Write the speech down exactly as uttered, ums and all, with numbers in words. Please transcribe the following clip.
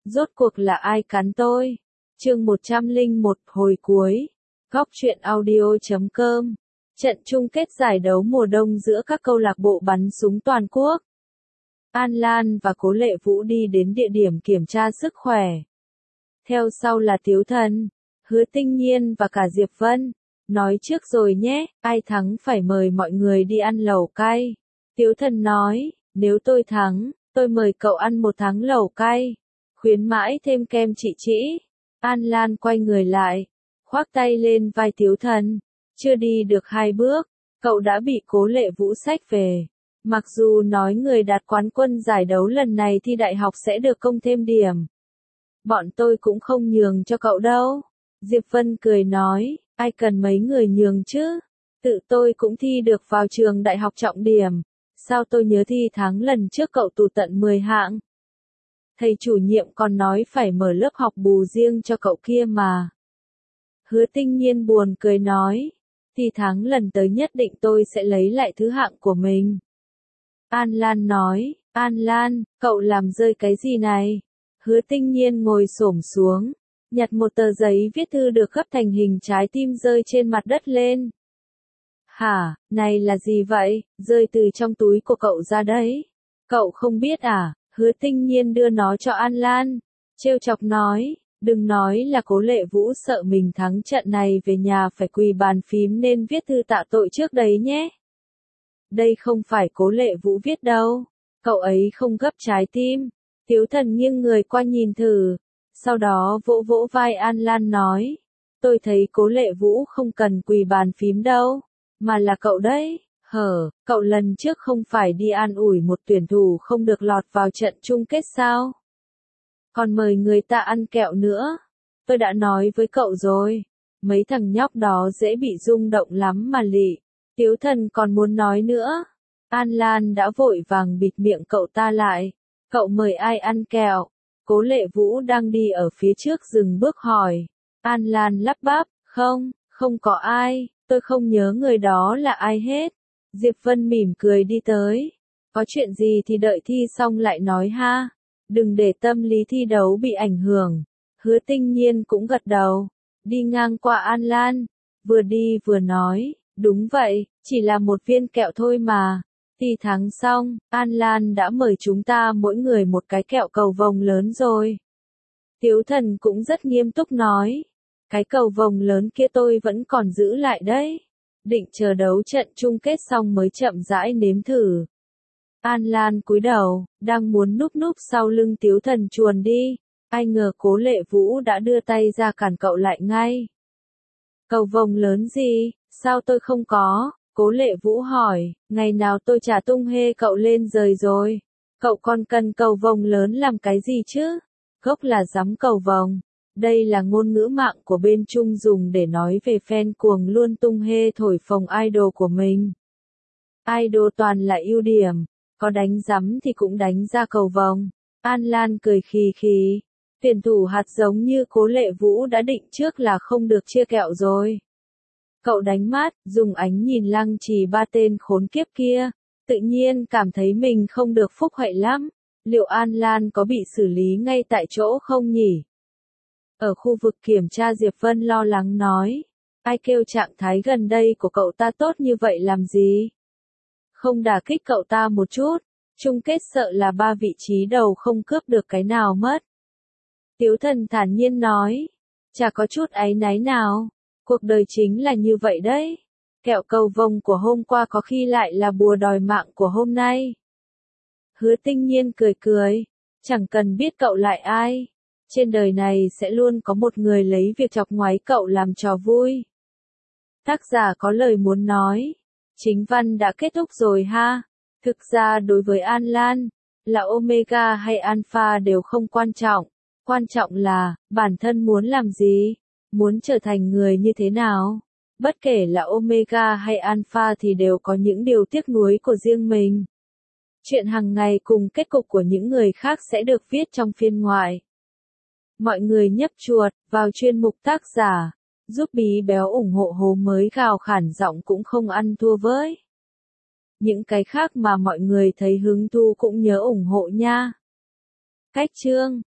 Rốt cuộc là ai cắn tôi? Chương một trăm lẻ một hồi cuối. Góc truyện audio chấm com. Trận chung kết giải đấu mùa đông giữa các câu lạc bộ bắn súng toàn quốc. An Lan và Cố Lệ Vũ đi đến địa điểm kiểm tra sức khỏe. Theo sau là Tiếu Thần, Hứa Tinh Nhiên và cả Diệp Vân. Nói trước rồi nhé, ai thắng phải mời mọi người đi ăn lẩu cay. Tiếu Thần nói, nếu tôi thắng, tôi mời cậu ăn một tháng lẩu cay. Khuyến mãi thêm kem chị chỉ. An Lan quay người lại, khoác tay lên vai Tiếu Thần. Chưa đi được hai bước, cậu đã bị Cố Lệ Vũ xách về. Mặc dù nói người đạt quán quân giải đấu lần này thi đại học sẽ được công thêm điểm. Bọn tôi cũng không nhường cho cậu đâu. Diệp Vân cười nói, ai cần mấy người nhường chứ? Tự tôi cũng thi được vào trường đại học trọng điểm. Sao tôi nhớ thi tháng lần trước cậu tụt tận mười hạng? Thầy chủ nhiệm còn nói phải mở lớp học bù riêng cho cậu kia mà. Hứa Tinh Nhiên buồn cười nói, thi tháng lần tới nhất định tôi sẽ lấy lại thứ hạng của mình. An Lan nói, An Lan, cậu làm rơi cái gì này? Hứa Tinh Nhiên ngồi xổm xuống, nhặt một tờ giấy viết thư được gấp thành hình trái tim rơi trên mặt đất lên. Hả, này là gì vậy? Rơi từ trong túi của cậu ra đấy. Cậu không biết à? Hứa Tinh Nhiên đưa nó cho An Lan, trêu chọc nói, đừng nói là Cố Lệ Vũ sợ mình thắng trận này về nhà phải quỳ bàn phím nên viết thư tạ tội trước đấy nhé. Đây không phải Cố Lệ Vũ viết đâu, cậu ấy không gấp trái tim. Tiếu Thần nghiêng người qua nhìn thử, sau đó vỗ vỗ vai An Lan nói, tôi thấy Cố Lệ Vũ không cần quỳ bàn phím đâu, mà là cậu đấy. Hở, cậu lần trước không phải đi an ủi một tuyển thủ không được lọt vào trận chung kết sao? Còn mời người ta ăn kẹo nữa. Tôi đã nói với cậu rồi, mấy thằng nhóc đó dễ bị rung động lắm mà lị. Tiếu Thần còn muốn nói nữa. An Lan đã vội vàng bịt miệng cậu ta lại. Cậu mời ai ăn kẹo? Cố Lệ Vũ đang đi ở phía trước dừng bước hỏi. An Lan lắp bắp, không, không có ai, tôi không nhớ người đó là ai hết. Diệp Vân mỉm cười đi tới. Có chuyện gì thì đợi thi xong lại nói ha. Đừng để tâm lý thi đấu bị ảnh hưởng. Hứa Tinh Nhiên cũng gật đầu. Đi ngang qua An Lan. Vừa đi vừa nói. Đúng vậy, chỉ là một viên kẹo thôi mà. Thi thắng xong, An Lan đã mời chúng ta mỗi người một cái kẹo cầu vồng lớn rồi. Tiếu Thần cũng rất nghiêm túc nói. Cái cầu vồng lớn kia tôi vẫn còn giữ lại đấy. Định chờ đấu trận chung kết xong mới chậm rãi nếm thử. An Lan cúi đầu, đang muốn núp núp sau lưng Tiếu Thần chuồn đi. Ai ngờ Cố Lệ Vũ đã đưa tay ra cản cậu lại ngay. Cầu vồng lớn gì, sao tôi không có? Cố Lệ Vũ hỏi, ngày nào tôi trả tung hê cậu lên rời rồi. Cậu còn cần cầu vồng lớn làm cái gì chứ? Gốc là giắm cầu vồng. Đây là ngôn ngữ mạng của bên Trung dùng để nói về fan cuồng luôn tung hê thổi phồng idol của mình. Idol toàn là ưu điểm, có đánh giắm thì cũng đánh ra cầu vồng. An Lan cười khì khì. Tuyển thủ hạt giống như Cố Lệ Vũ đã định trước là không được chia kẹo rồi. Cậu đánh mát, dùng ánh nhìn lăng trì ba tên khốn kiếp kia. Tự nhiên cảm thấy mình không được phúc hậu lắm. Liệu An Lan có bị xử lý ngay tại chỗ không nhỉ? Ở khu vực kiểm tra Diệp Vân lo lắng nói. Ai kêu trạng thái gần đây của cậu ta tốt như vậy làm gì? Không đả kích cậu ta một chút. Chung kết sợ là ba vị trí đầu không cướp được cái nào mất. Tiếu Thần thản nhiên nói. Chả có chút áy náy nào. Cuộc đời chính là như vậy đấy. Kẹo cầu vồng của hôm qua có khi lại là bùa đòi mạng của hôm nay. Hứa Tinh Nhiên cười cười. Chẳng cần biết cậu lại ai. Trên đời này sẽ luôn có một người lấy việc chọc ngoáy cậu làm trò vui. Tác giả có lời muốn nói. Chính văn đã kết thúc rồi ha. Thực ra đối với An Lan, là Omega hay Alpha đều không quan trọng. Quan trọng là, bản thân muốn làm gì? Muốn trở thành người như thế nào? Bất kể là Omega hay Alpha thì đều có những điều tiếc nuối của riêng mình. Chuyện hàng ngày cùng kết cục của những người khác sẽ được viết trong phiên ngoại. Mọi người nhấp chuột vào chuyên mục tác giả, giúp Bí Béo ủng hộ hố mới gào khản giọng cũng không ăn thua với. Những cái khác mà mọi người thấy hứng thú cũng nhớ ủng hộ nha. Cách chương